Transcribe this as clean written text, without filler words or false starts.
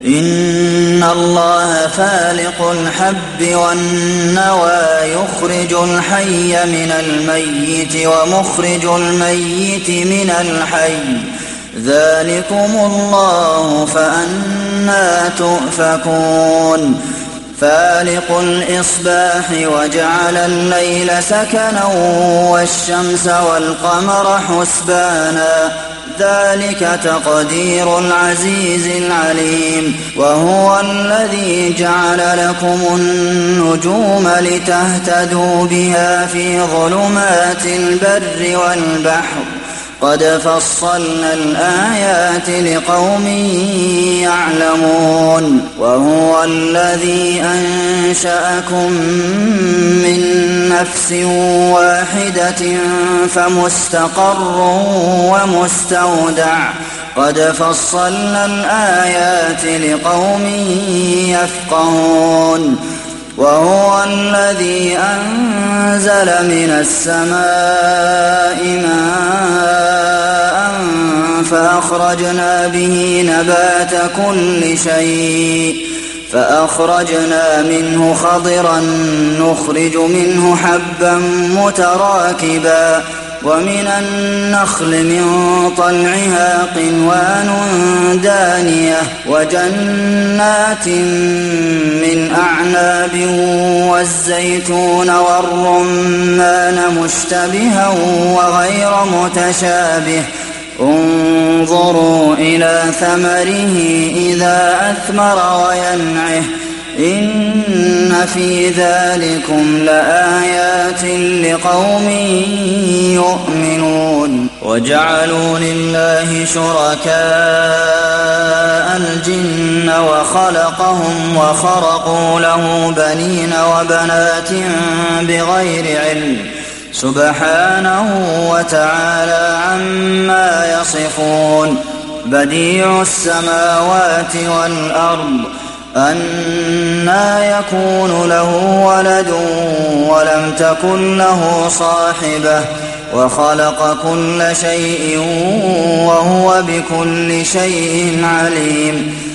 إن الله فالق الحب والنوى يخرج الحي من الميت ومخرج الميت من الحي ذلكم الله فأنى تؤفكون فالق الإصباح وجعل الليل سكنا والشمس والقمر حسبانا ذلك تقدير العزيز العليم وهو الذي جعل لكم النجوم لتهتدوا بها في ظلمات البر والبحر قد فصلنا الآيات لقوم يعلمون وهو الذي أنشأكم من نفس واحدة فمستقر ومستودع قد فصلنا الآيات لقوم يفقهون وهو الذي أنزل من السماء ماء فأخرجنا به نبات كل شيء فأخرجنا منه خضرا نخرج منه حبا متراكبا ومن النخل من طلعها قنوان دانية وجنات من أعناب والزيتون والرمان مشتبها وغير متشابه انظروا إلى ثمره إذا أثمر وينعه إن في ذلكم لآيات لقوم يؤمنون وجعلوا لله شركاء الجن وخلقهم وخرقوا له بنين وبنات بغير علم سبحانه وتعالى عما يصفون بديع السماوات والأرض أنى يكون له ولد ولم تكن له صاحبة وخلق كل شيء وهو بكل شيء عليم